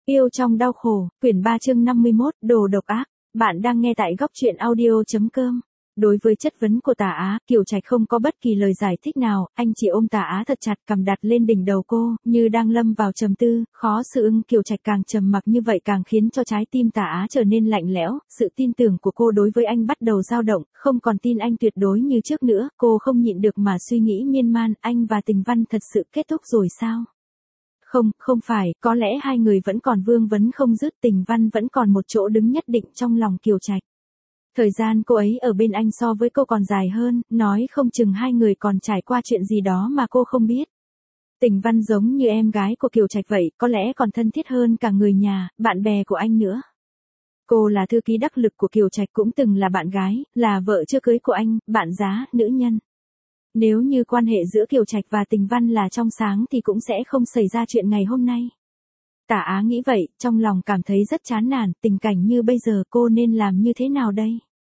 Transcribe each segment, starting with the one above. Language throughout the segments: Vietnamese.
Yêu trong đau khổ, quyển 3 chương 51, đồ độc ác. Bạn đang nghe tại góc truyện audio.com. Đối với chất vấn của Tả Á, Kiều Trạch không có bất kỳ lời giải thích nào, anh chỉ ôm Tả Á thật chặt, cầm đặt lên đỉnh đầu cô, như đang lâm vào trầm tư, khó xử ưng. Kiều Trạch càng trầm mặc như vậy càng khiến cho trái tim Tả Á trở nên lạnh lẽo, sự tin tưởng của cô đối với anh bắt đầu dao động, không còn tin anh tuyệt đối như trước nữa, cô không nhịn được mà suy nghĩ miên man, anh và Tình Văn thật sự kết thúc rồi sao? Không phải, có lẽ hai người vẫn còn vương vấn không dứt, Tình Văn vẫn còn một chỗ đứng nhất định trong lòng Kiều Trạch. Thời gian cô ấy ở bên anh so với cô còn dài hơn, nói không chừng hai người còn trải qua chuyện gì đó mà cô không biết. Tình Văn giống như em gái của Kiều Trạch vậy, có lẽ còn thân thiết hơn cả người nhà, bạn bè của anh nữa. Cô là thư ký đắc lực của Kiều Trạch, cũng từng là bạn gái, là vợ chưa cưới của anh, bạn giá, nữ nhân. Nếu như quan hệ giữa Kiều Trạch và Tình Văn là trong sáng thì cũng sẽ không xảy ra chuyện ngày hôm nay. Tả Á nghĩ vậy, trong lòng cảm thấy rất chán nản, tình cảnh như bây giờ cô nên làm như thế nào đây?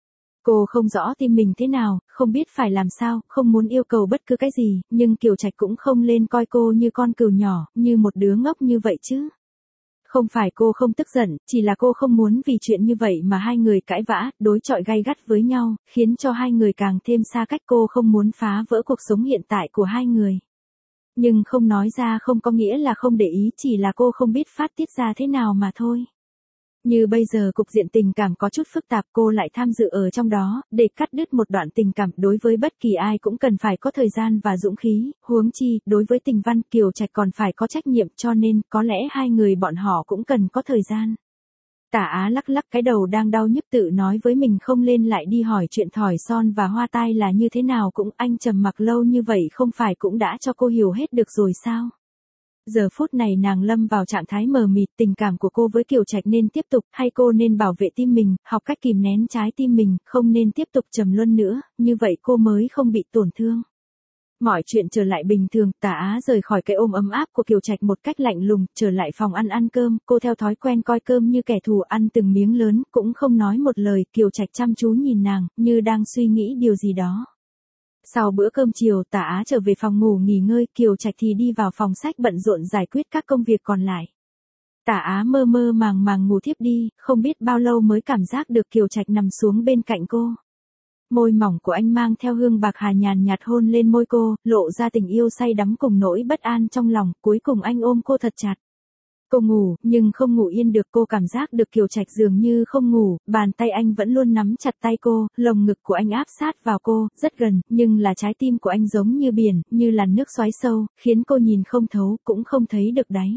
Cô không rõ tim mình thế nào, không biết phải làm sao, không muốn yêu cầu bất cứ cái gì, nhưng Kiều Trạch cũng không lên coi cô như con cừu nhỏ, như một đứa ngốc như vậy chứ. Không phải cô không tức giận, chỉ là cô không muốn vì chuyện như vậy mà hai người cãi vã, đối chọi gay gắt với nhau, khiến cho hai người càng thêm xa cách. Cô không muốn phá vỡ cuộc sống hiện tại của hai người. Nhưng không nói ra không có nghĩa là không để ý, chỉ là cô không biết phát tiết ra thế nào mà thôi. Như bây giờ cục diện tình cảm có chút phức tạp, cô lại tham dự ở trong đó, để cắt đứt một đoạn tình cảm đối với bất kỳ ai cũng cần phải có thời gian và dũng khí, huống chi, đối với Tình Văn, Kiều Trạch còn phải có trách nhiệm, cho nên, có lẽ hai người bọn họ cũng cần có thời gian. Tả Á lắc lắc cái đầu đang đau nhức, tự nói với mình không lên lại đi hỏi chuyện thỏi son và hoa tai là như thế nào. Cũng anh trầm mặc lâu như vậy không phải cũng đã cho cô hiểu hết được rồi sao? Giờ phút này nàng lâm vào trạng thái mờ mịt, tình cảm của cô với Kiều Trạch nên tiếp tục, hay cô nên bảo vệ tim mình, học cách kìm nén trái tim mình, không nên tiếp tục trầm luân nữa, như vậy cô mới không bị tổn thương. Mọi chuyện trở lại bình thường, Tả Á rời khỏi cái ôm ấm áp của Kiều Trạch một cách lạnh lùng, trở lại phòng ăn cơm, cô theo thói quen coi cơm như kẻ thù, ăn từng miếng lớn, cũng không nói một lời. Kiều Trạch chăm chú nhìn nàng, như đang suy nghĩ điều gì đó. Sau bữa cơm chiều, Tả Á trở về phòng ngủ nghỉ ngơi, Kiều Trạch thì đi vào phòng sách bận rộn giải quyết các công việc còn lại. Tả Á mơ mơ màng màng ngủ thiếp đi, không biết bao lâu mới cảm giác được Kiều Trạch nằm xuống bên cạnh cô. Môi mỏng của anh mang theo hương bạc hà nhàn nhạt hôn lên môi cô, lộ ra tình yêu say đắm cùng nỗi bất an trong lòng, cuối cùng anh ôm cô thật chặt. Cô ngủ, nhưng không ngủ yên được, cô cảm giác được Kiều Trạch dường như không ngủ, bàn tay anh vẫn luôn nắm chặt tay cô, lồng ngực của anh áp sát vào cô, rất gần, nhưng là trái tim của anh giống như biển, như làn nước xoáy sâu, khiến cô nhìn không thấu, cũng không thấy được đáy.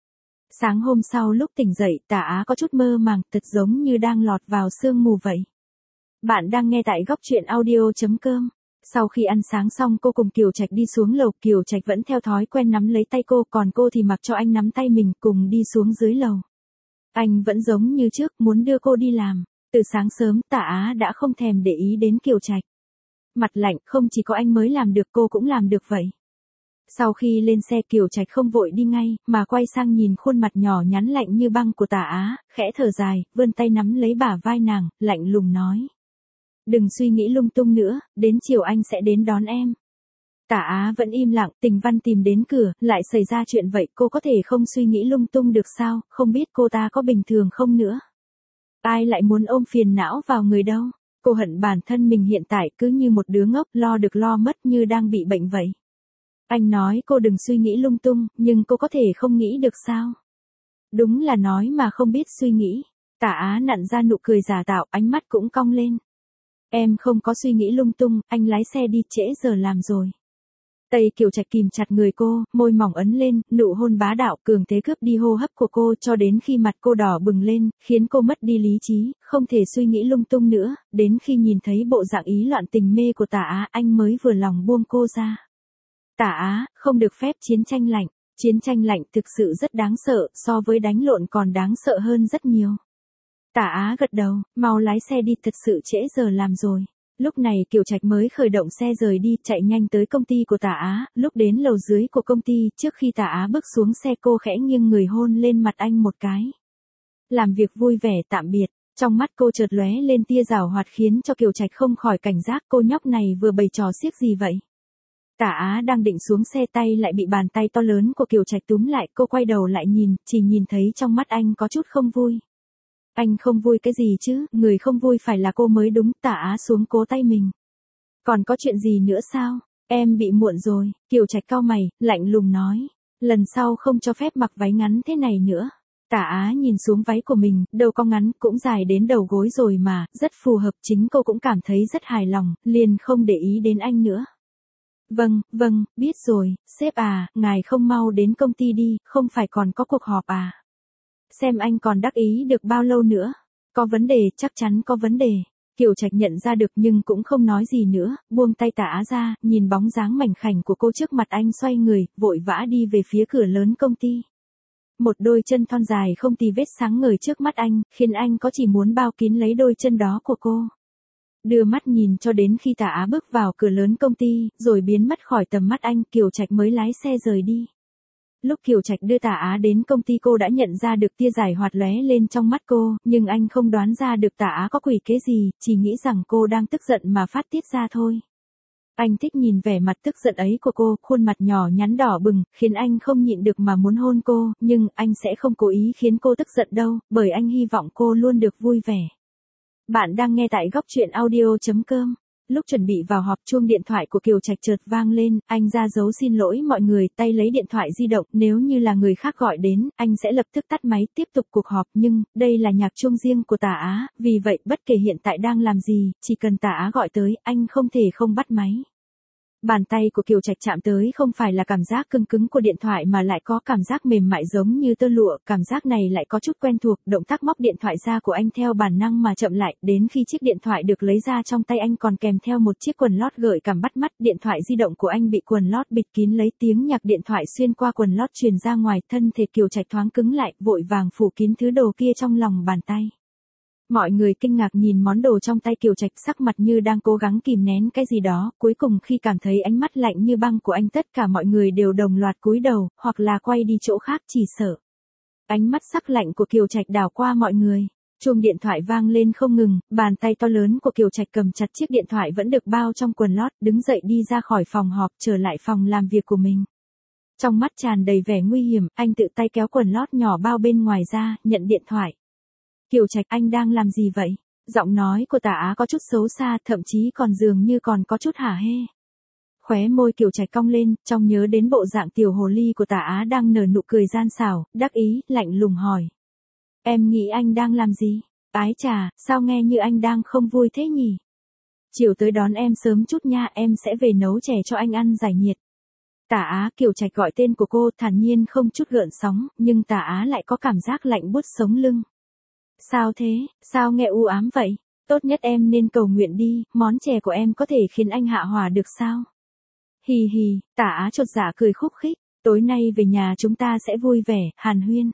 Sáng hôm sau lúc tỉnh dậy, Tả Á có chút mơ màng, thật giống như đang lọt vào sương mù vậy. Bạn đang nghe tại góc truyện audio.com. Sau khi ăn sáng xong cô cùng Kiều Trạch đi xuống lầu, Kiều Trạch vẫn theo thói quen nắm lấy tay cô, còn cô thì mặc cho anh nắm tay mình, cùng đi xuống dưới lầu. Anh vẫn giống như trước, muốn đưa cô đi làm. Từ sáng sớm, Tả Á đã không thèm để ý đến Kiều Trạch. Mặt lạnh, không chỉ có anh mới làm được, cô cũng làm được vậy. Sau khi lên xe, Kiều Trạch không vội đi ngay, mà quay sang nhìn khuôn mặt nhỏ nhắn lạnh như băng của Tả Á, khẽ thở dài, vươn tay nắm lấy bả vai nàng, lạnh lùng nói. Đừng suy nghĩ lung tung nữa, đến chiều anh sẽ đến đón em. Tả Á vẫn im lặng, Tình Văn tìm đến cửa, lại xảy ra chuyện vậy, cô có thể không suy nghĩ lung tung được sao, không biết cô ta có bình thường không nữa. Ai lại muốn ôm phiền não vào người đâu, cô hận bản thân mình hiện tại cứ như một đứa ngốc, lo được lo mất như đang bị bệnh vậy. Anh nói cô đừng suy nghĩ lung tung, nhưng cô có thể không nghĩ được sao? Đúng là nói mà không biết suy nghĩ. Tả Á nặn ra nụ cười giả tạo, ánh mắt cũng cong lên. Em không có suy nghĩ lung tung, anh lái xe đi, trễ giờ làm rồi. Tay Kiều Trạch kìm chặt người cô, môi mỏng ấn lên, nụ hôn bá đạo, cường thế cướp đi hô hấp của cô cho đến khi mặt cô đỏ bừng lên, khiến cô mất đi lý trí, không thể suy nghĩ lung tung nữa, đến khi nhìn thấy bộ dạng ý loạn tình mê của Tả Á, anh mới vừa lòng buông cô ra. Tả Á, không được phép chiến tranh lạnh. Chiến tranh lạnh thực sự rất đáng sợ, so với đánh lộn còn đáng sợ hơn rất nhiều. Tả Á gật đầu, mau lái xe đi, thật sự trễ giờ làm rồi. Lúc này Kiều Trạch mới khởi động xe rời đi, chạy nhanh tới công ty của Tả Á, lúc đến lầu dưới của công ty, trước khi Tả Á bước xuống xe cô khẽ nghiêng người hôn lên mặt anh một cái. Làm việc vui vẻ, tạm biệt. Trong mắt cô chợt lóe lên tia giảo hoạt khiến cho Kiều Trạch không khỏi cảnh giác, cô nhóc này vừa bày trò xiếc gì vậy? Tả Á đang định xuống xe tay lại bị bàn tay to lớn của Kiều Trạch túm lại, cô quay đầu lại nhìn, chỉ nhìn thấy trong mắt anh có chút không vui. Anh không vui cái gì chứ, người không vui phải là cô mới đúng. Tả Á xuống cố tay mình. Còn có chuyện gì nữa sao? Em bị muộn rồi. Kiều Trạch cau mày, lạnh lùng nói. Lần sau không cho phép mặc váy ngắn thế này nữa. Tả Á nhìn xuống váy của mình, đầu cong ngắn, cũng dài đến đầu gối rồi mà, rất phù hợp, chính cô cũng cảm thấy rất hài lòng, liền không để ý đến anh nữa. Vâng, biết rồi, sếp à, ngài không mau đến công ty đi, không phải còn có cuộc họp à? Xem anh còn đắc ý được bao lâu nữa? Có vấn đề, chắc chắn có vấn đề. Kiều Trạch nhận ra được nhưng cũng không nói gì nữa, buông tay Tả Á ra, nhìn bóng dáng mảnh khảnh của cô trước mặt anh xoay người, vội vã đi về phía cửa lớn công ty. Một đôi chân thon dài không tì vết sáng ngời trước mắt anh, khiến anh có chỉ muốn bao kín lấy đôi chân đó của cô. Đưa mắt nhìn cho đến khi Tả Á bước vào cửa lớn công ty, rồi biến mất khỏi tầm mắt anh, Kiều Trạch mới lái xe rời đi. Lúc Kiều Trạch đưa Tả Á đến công ty cô đã nhận ra được tia giải hoạt lóe lên trong mắt cô, nhưng anh không đoán ra được Tả Á có quỷ kế gì, chỉ nghĩ rằng cô đang tức giận mà phát tiết ra thôi. Anh thích nhìn vẻ mặt tức giận ấy của cô, khuôn mặt nhỏ nhắn đỏ bừng, khiến anh không nhịn được mà muốn hôn cô, nhưng anh sẽ không cố ý khiến cô tức giận đâu, bởi anh hy vọng cô luôn được vui vẻ. Bạn đang nghe tại góc truyện audio.com. Lúc chuẩn bị vào họp, chuông điện thoại của Kiều Trạch chợt vang lên, anh ra dấu xin lỗi mọi người, tay lấy điện thoại di động, nếu như là người khác gọi đến, anh sẽ lập tức tắt máy tiếp tục cuộc họp, nhưng, đây là nhạc chuông riêng của Tả Á, vì vậy bất kể hiện tại đang làm gì, chỉ cần Tả Á gọi tới, anh không thể không bắt máy. Bàn tay của Kiều Trạch chạm tới không phải là cảm giác cứng cứng của điện thoại mà lại có cảm giác mềm mại giống như tơ lụa, cảm giác này lại có chút quen thuộc, động tác móc điện thoại ra của anh theo bản năng mà chậm lại, đến khi chiếc điện thoại được lấy ra trong tay anh còn kèm theo một chiếc quần lót gợi cảm bắt mắt, điện thoại di động của anh bị quần lót bịt kín lấy, tiếng nhạc điện thoại xuyên qua quần lót truyền ra ngoài, thân thể Kiều Trạch thoáng cứng lại, vội vàng phủ kín thứ đồ kia trong lòng bàn tay. Mọi người kinh ngạc nhìn món đồ trong tay Kiều Trạch, sắc mặt như đang cố gắng kìm nén cái gì đó, cuối cùng khi cảm thấy ánh mắt lạnh như băng của anh, tất cả mọi người đều đồng loạt cúi đầu, hoặc là quay đi chỗ khác chỉ sợ. Ánh mắt sắc lạnh của Kiều Trạch đảo qua mọi người. Chuông điện thoại vang lên không ngừng, bàn tay to lớn của Kiều Trạch cầm chặt chiếc điện thoại vẫn được bao trong quần lót, đứng dậy đi ra khỏi phòng họp, trở lại phòng làm việc của mình. Trong mắt tràn đầy vẻ nguy hiểm, anh tự tay kéo quần lót nhỏ bao bên ngoài ra, nhận điện thoại. Kiều Trạch, anh đang làm gì vậy? Giọng nói của Tả Á có chút xấu xa, thậm chí còn dường như còn có chút hả hê. Khóe môi Kiều Trạch cong lên, trong nhớ đến bộ dạng tiểu hồ ly của Tả Á đang nở nụ cười gian xảo, đắc ý, lạnh lùng hỏi. Em nghĩ anh đang làm gì? Ái chà, sao nghe như anh đang không vui thế nhỉ? Chiều tới đón em sớm chút nha, em sẽ về nấu chè cho anh ăn giải nhiệt. Tả Á, Kiều Trạch gọi tên của cô thản nhiên không chút gợn sóng, nhưng Tả Á lại có cảm giác lạnh buốt sống lưng. Sao thế, sao nghe u ám vậy? Tốt nhất em nên cầu nguyện đi, món chè của em có thể khiến anh hạ hỏa được sao? Hì hì, Tả Á chột dạ cười khúc khích, tối nay về nhà chúng ta sẽ vui vẻ, hàn huyên.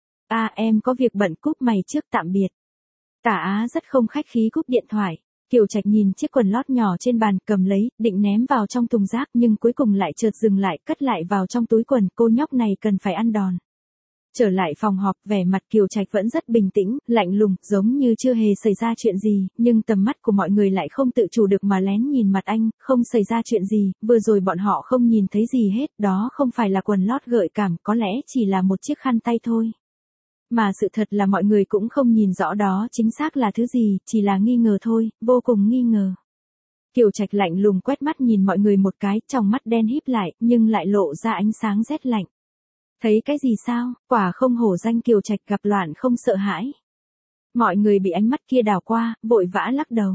À em có việc bận, cúp mày trước, tạm biệt. Tả Á rất không khách khí cúp điện thoại. Kiều Trạch nhìn chiếc quần lót nhỏ trên bàn, cầm lấy, định ném vào trong thùng rác nhưng cuối cùng lại chợt dừng lại, cất lại vào trong túi quần, cô nhóc này cần phải ăn đòn. Trở lại phòng họp, vẻ mặt Kiều Trạch vẫn rất bình tĩnh, lạnh lùng, giống như chưa hề xảy ra chuyện gì, nhưng tầm mắt của mọi người lại không tự chủ được mà lén nhìn mặt anh, không xảy ra chuyện gì, vừa rồi bọn họ không nhìn thấy gì hết, đó không phải là quần lót gợi cảm, có lẽ chỉ là một chiếc khăn tay thôi. Mà sự thật là mọi người cũng không nhìn rõ đó chính xác là thứ gì, chỉ là nghi ngờ thôi, vô cùng nghi ngờ. Kiều Trạch lạnh lùng quét mắt nhìn mọi người một cái, trong mắt đen híp lại, nhưng lại lộ ra ánh sáng rét lạnh. Thấy cái gì sao, quả không hổ danh Kiều Trạch gặp loạn không sợ hãi. Mọi người bị ánh mắt kia đảo qua, vội vã lắc đầu.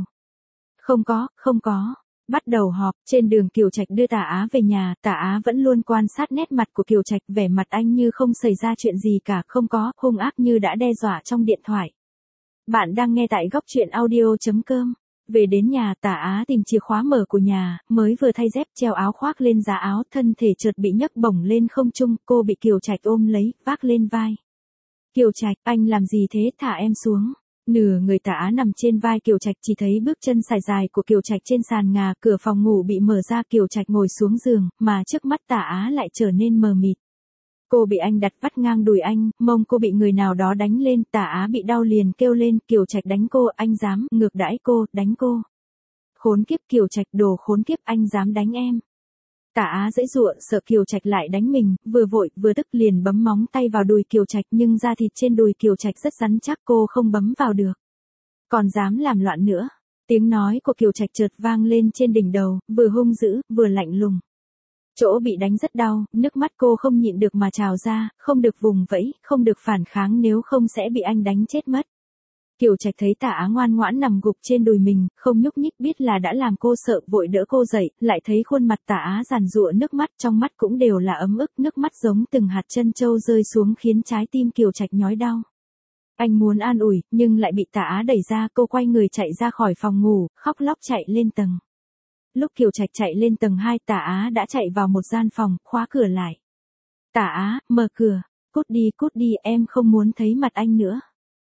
Không có. Bắt đầu họp, trên đường Kiều Trạch đưa Tả Á về nhà, Tả Á vẫn luôn quan sát nét mặt của Kiều Trạch, vẻ mặt anh như không xảy ra chuyện gì cả, không có, hung ác như đã đe dọa trong điện thoại. Bạn đang nghe tại góc truyện audio.com. Về đến nhà, Tả Á tìm chìa khóa mở của nhà, mới vừa thay dép, treo áo khoác lên giá áo, thân thể chợt bị nhấc bổng lên không trung, cô bị Kiều Trạch ôm lấy, vác lên vai. Kiều Trạch, anh làm gì thế, thả em xuống. Nửa người Tả Á nằm trên vai Kiều Trạch, chỉ thấy bước chân sải dài của Kiều Trạch trên sàn nhà, cửa phòng ngủ bị mở ra, Kiều Trạch ngồi xuống giường, mà trước mắt Tả Á lại trở nên mờ mịt. Cô bị anh đặt vắt ngang đùi anh, mông cô bị người nào đó đánh lên, Tả Á bị đau liền kêu lên, Kiều Trạch đánh cô, anh dám, ngược đãi cô, đánh cô. Khốn kiếp, Kiều Trạch, đồ khốn kiếp, anh dám đánh em. Tả Á giãy giụa sợ Kiều Trạch lại đánh mình, vừa vội vừa tức liền bấm móng tay vào đùi Kiều Trạch nhưng da thịt trên đùi Kiều Trạch rất rắn chắc cô không bấm vào được. Còn dám làm loạn nữa. Tiếng nói của Kiều Trạch chợt vang lên trên đỉnh đầu, vừa hung dữ, vừa lạnh lùng. Chỗ bị đánh rất đau, nước mắt cô không nhịn được mà trào ra, không được vùng vẫy, không được phản kháng nếu không sẽ bị anh đánh chết mất. Kiều Trạch thấy Tả Á ngoan ngoãn nằm gục trên đùi mình, không nhúc nhích biết là đã làm cô sợ vội đỡ cô dậy, lại thấy khuôn mặt Tả Á giàn giụa nước mắt trong mắt cũng đều là ấm ức, nước mắt giống từng hạt trân châu rơi xuống khiến trái tim Kiều Trạch nhói đau. Anh muốn an ủi, nhưng lại bị Tả Á đẩy ra, cô quay người chạy ra khỏi phòng ngủ, khóc lóc chạy lên tầng. Lúc Kiều Trạch chạy lên tầng 2, Tả Á đã chạy vào một gian phòng, khóa cửa lại. Tả Á, mở cửa, cút đi, em không muốn thấy mặt anh nữa.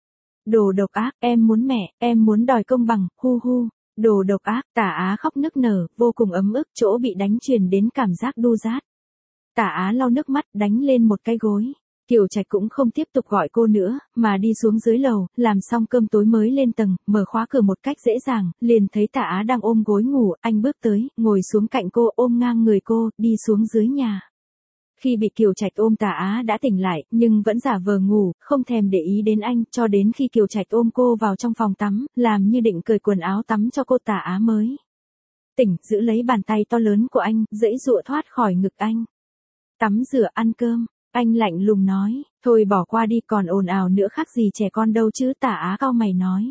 Đồ độc ác, em muốn mẹ, em muốn đòi công bằng, hu hu. Đồ độc ác, Tả Á khóc nức nở, vô cùng ấm ức, chỗ bị đánh truyền đến cảm giác đu rát. Tả Á lau nước mắt, đánh lên một cái gối. Kiều Trạch cũng không tiếp tục gọi cô nữa, mà đi xuống dưới lầu, làm xong cơm tối mới lên tầng, mở khóa cửa một cách dễ dàng, liền thấy Tả Á đang ôm gối ngủ, anh bước tới, ngồi xuống cạnh cô, ôm ngang người cô, đi xuống dưới nhà. Khi bị Kiều Trạch ôm Tả Á đã tỉnh lại, nhưng vẫn giả vờ ngủ, không thèm để ý đến anh, cho đến khi Kiều Trạch ôm cô vào trong phòng tắm, làm như định cởi quần áo tắm cho cô. Tả Á mới tỉnh, giữ lấy bàn tay to lớn của anh, giãy giụa thoát khỏi ngực anh. Tắm rửa ăn cơm, anh lạnh lùng nói, thôi bỏ qua đi, còn ồn ào nữa khác gì trẻ con đâu chứ. Tả Á cau mày nói.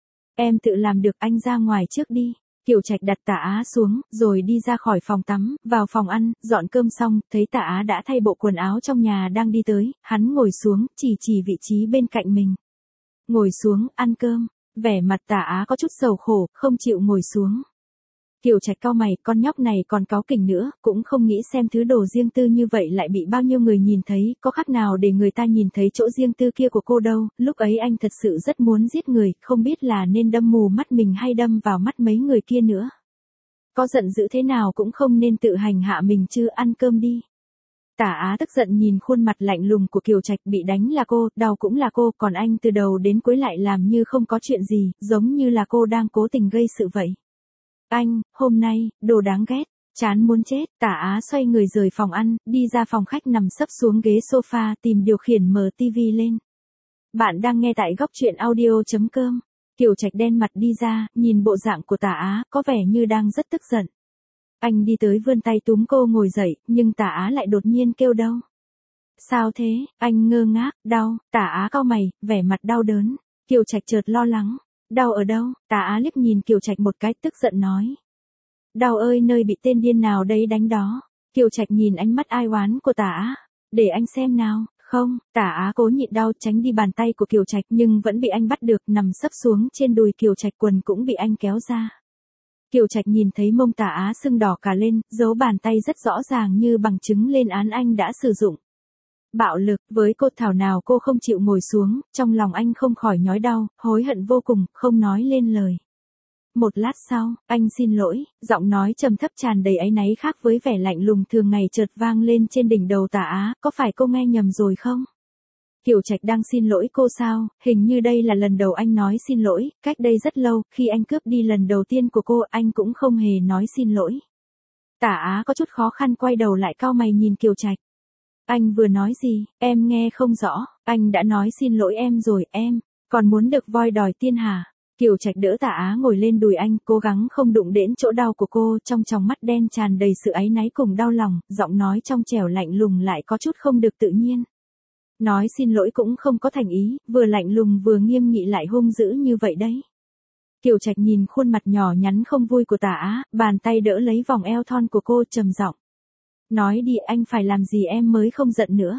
Em tự làm được, anh ra ngoài trước đi. Kiều Trạch đặt Tả Á xuống, rồi đi ra khỏi phòng tắm, vào phòng ăn, dọn cơm xong, thấy Tả Á đã thay bộ quần áo trong nhà đang đi tới, hắn ngồi xuống, chỉ vị trí bên cạnh mình. Ngồi xuống, ăn cơm, vẻ mặt Tả Á có chút sầu khổ, không chịu ngồi xuống. Kiều Trạch cau mày, con nhóc này còn cáu kỉnh nữa, cũng không nghĩ xem thứ đồ riêng tư như vậy lại bị bao nhiêu người nhìn thấy, có khác nào để người ta nhìn thấy chỗ riêng tư kia của cô đâu. Lúc ấy anh thật sự rất muốn giết người, không biết là nên đâm mù mắt mình hay đâm vào mắt mấy người kia nữa. Có giận dữ thế nào cũng không nên tự hành hạ mình chứ, ăn cơm đi. Tả Á tức giận nhìn khuôn mặt lạnh lùng của Kiều Trạch, bị đánh là cô, đau cũng là cô, còn anh từ đầu đến cuối lại làm như không có chuyện gì, giống như là cô đang cố tình gây sự vậy. Anh, hôm nay, đồ đáng ghét, chán muốn chết. Tả Á xoay người rời phòng ăn, đi ra phòng khách nằm sấp xuống ghế sofa, tìm điều khiển mở tivi lên. Bạn đang nghe tại góc truyện audio.com. Kiều Trạch đen mặt đi ra, nhìn bộ dạng của Tả Á, có vẻ như đang rất tức giận. Anh đi tới vươn tay túm cô ngồi dậy, nhưng Tả Á lại đột nhiên kêu đau. Sao thế? Anh ngơ ngác, đau. Tả Á cau mày, vẻ mặt đau đớn. Kiều Trạch chợt lo lắng. Đau ở đâu? Tả Á liếc nhìn Kiều Trạch một cái, tức giận nói. Đau ơi, nơi bị tên điên nào đấy đánh đó. Kiều Trạch nhìn ánh mắt ai oán của Tả Á. Để anh xem nào. Không, Tả Á cố nhịn đau tránh đi bàn tay của Kiều Trạch nhưng vẫn bị anh bắt được, nằm sấp xuống trên đùi Kiều Trạch, quần cũng bị anh kéo ra. Kiều Trạch nhìn thấy mông Tả Á sưng đỏ cả lên, dấu bàn tay rất rõ ràng như bằng chứng lên án anh đã sử dụng bạo lực với cô. Thảo nào cô không chịu ngồi xuống, trong lòng anh không khỏi nhói đau, hối hận vô cùng, không nói lên lời. Một lát sau, anh xin lỗi, giọng nói trầm thấp tràn đầy áy náy khác với vẻ lạnh lùng thường ngày chợt vang lên trên đỉnh đầu Tả Á, có phải cô nghe nhầm rồi không? Kiều Trạch đang xin lỗi cô sao? Hình như đây là lần đầu anh nói xin lỗi, cách đây rất lâu, khi anh cướp đi lần đầu tiên của cô, anh cũng không hề nói xin lỗi. Tả Á có chút khó khăn quay đầu lại cau mày nhìn Kiều Trạch. Anh vừa nói gì, em nghe không rõ, anh đã nói xin lỗi em rồi, em còn muốn được voi đòi tiên hả? Kiều Trạch đỡ Tả Á ngồi lên đùi anh, cố gắng không đụng đến chỗ đau của cô, trong tròng mắt đen tràn đầy sự áy náy cùng đau lòng, giọng nói trong trẻo lạnh lùng lại có chút không được tự nhiên. Nói xin lỗi cũng không có thành ý, vừa lạnh lùng vừa nghiêm nghị lại hung dữ như vậy đấy. Kiều Trạch nhìn khuôn mặt nhỏ nhắn không vui của Tả Á, bàn tay đỡ lấy vòng eo thon của cô, trầm giọng. Nói đi, anh phải làm gì em mới không giận nữa.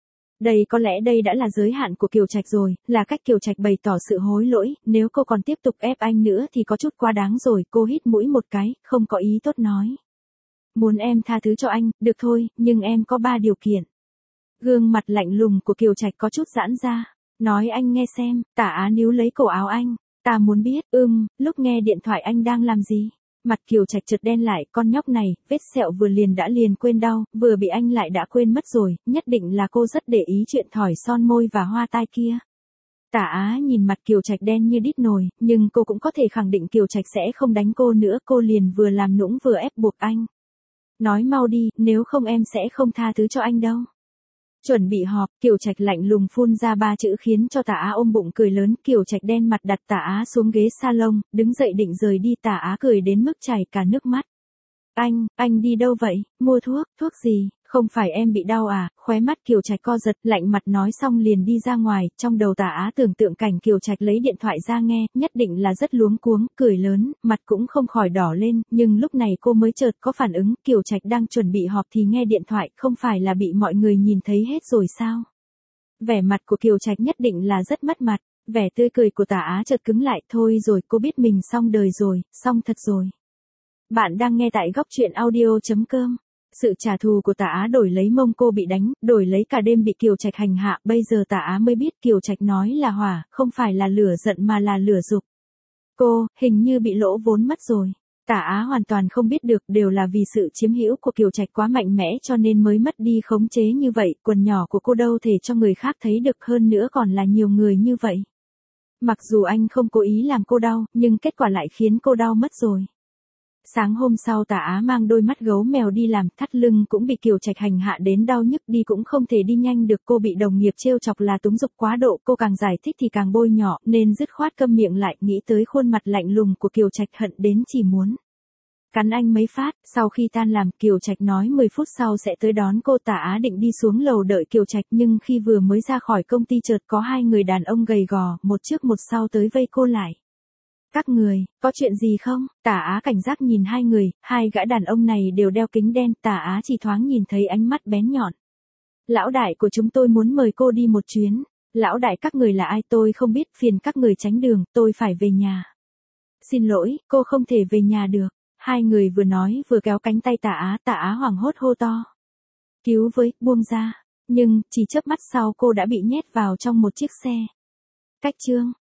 Có lẽ đây đã là giới hạn của Kiều Trạch rồi, là cách Kiều Trạch bày tỏ sự hối lỗi, nếu cô còn tiếp tục ép anh nữa thì có chút quá đáng rồi. Cô hít mũi một cái, không có ý tốt nói. Muốn em tha thứ cho anh, được thôi, nhưng em có 3 điều kiện. Gương mặt lạnh lùng của Kiều Trạch có chút giãn ra. Nói anh nghe xem. Tả Á níu lấy cổ áo anh. Ta muốn biết, lúc nghe điện thoại anh đang làm gì? Mặt Kiều Trạch chợt đen lại, con nhóc này, vết sẹo vừa liền đã liền quên đau, vừa bị anh lại đã quên mất rồi, nhất định là cô rất để ý chuyện thỏi son môi và hoa tai kia. Tả Á nhìn mặt Kiều Trạch đen như đít nồi, nhưng cô cũng có thể khẳng định Kiều Trạch sẽ không đánh cô nữa, cô liền vừa làm nũng vừa ép buộc anh. Nói mau đi, nếu không em sẽ không tha thứ cho anh đâu. Chuẩn bị họp, Kiều Trạch lạnh lùng phun ra 3 chữ khiến cho Tả Á ôm bụng cười lớn. Kiều Trạch đen mặt đặt Tả Á xuống ghế salon, đứng dậy định rời đi. Tả Á cười đến mức chảy cả nước mắt. Anh đi đâu vậy? Mua thuốc gì? Không phải em bị đau à? Khóe mắt Kiều Trạch co giật, lạnh mặt nói xong liền đi ra ngoài. Trong đầu Tả Á tưởng tượng cảnh Kiều Trạch lấy điện thoại ra nghe, nhất định là rất luống cuống, cười lớn, mặt cũng không khỏi đỏ lên. Nhưng lúc này cô mới chợt có phản ứng, Kiều Trạch đang chuẩn bị họp thì nghe điện thoại, không phải là bị mọi người nhìn thấy hết rồi sao? Vẻ mặt của Kiều Trạch nhất định là rất mất mặt. Vẻ tươi cười của Tả Á chợt cứng lại. Thôi rồi, cô biết mình xong đời rồi, xong thật rồi. Bạn đang nghe tại góc truyện audio.com. Sự trả thù của Tả Á đổi lấy mông cô bị đánh, đổi lấy cả đêm bị Kiều Trạch hành hạ, bây giờ Tả Á mới biết Kiều Trạch nói là hỏa, không phải là lửa giận mà là lửa dục. Cô, hình như bị lỗ vốn mất rồi. Tả Á hoàn toàn không biết được, đều là vì sự chiếm hữu của Kiều Trạch quá mạnh mẽ cho nên mới mất đi khống chế như vậy, quần nhỏ của cô đâu thể cho người khác thấy được, hơn nữa còn là nhiều người như vậy. Mặc dù anh không cố ý làm cô đau, nhưng kết quả lại khiến cô đau mất rồi. Sáng hôm sau Tả Á mang đôi mắt gấu mèo đi làm, thắt lưng cũng bị Kiều Trạch hành hạ đến đau nhức, đi cũng không thể đi nhanh được. Cô bị đồng nghiệp trêu chọc là túng dục quá độ, cô càng giải thích thì càng bôi nhọ, nên dứt khoát câm miệng lại. Nghĩ tới khuôn mặt lạnh lùng của Kiều Trạch hận đến chỉ muốn cắn anh mấy phát. Sau khi tan làm, Kiều Trạch nói 10 phút sau sẽ tới đón cô. Tả Á định đi xuống lầu đợi Kiều Trạch, nhưng khi vừa mới ra khỏi công ty chợt có 2 người đàn ông gầy gò, một trước một sau tới vây cô lại. Các người, có chuyện gì không? Tả Á cảnh giác nhìn 2 người, 2 gã đàn ông này đều đeo kính đen. Tả Á chỉ thoáng nhìn thấy ánh mắt bén nhọn. Lão đại của chúng tôi muốn mời cô đi một chuyến. Lão đại các người là ai tôi không biết, phiền các người tránh đường, tôi phải về nhà. Xin lỗi, cô không thể về nhà được. 2 người vừa nói vừa kéo cánh tay Tả Á hoảng hốt hô to. Cứu với, buông ra. Nhưng, chỉ chớp mắt sau cô đã bị nhét vào trong một chiếc xe. Cách chương.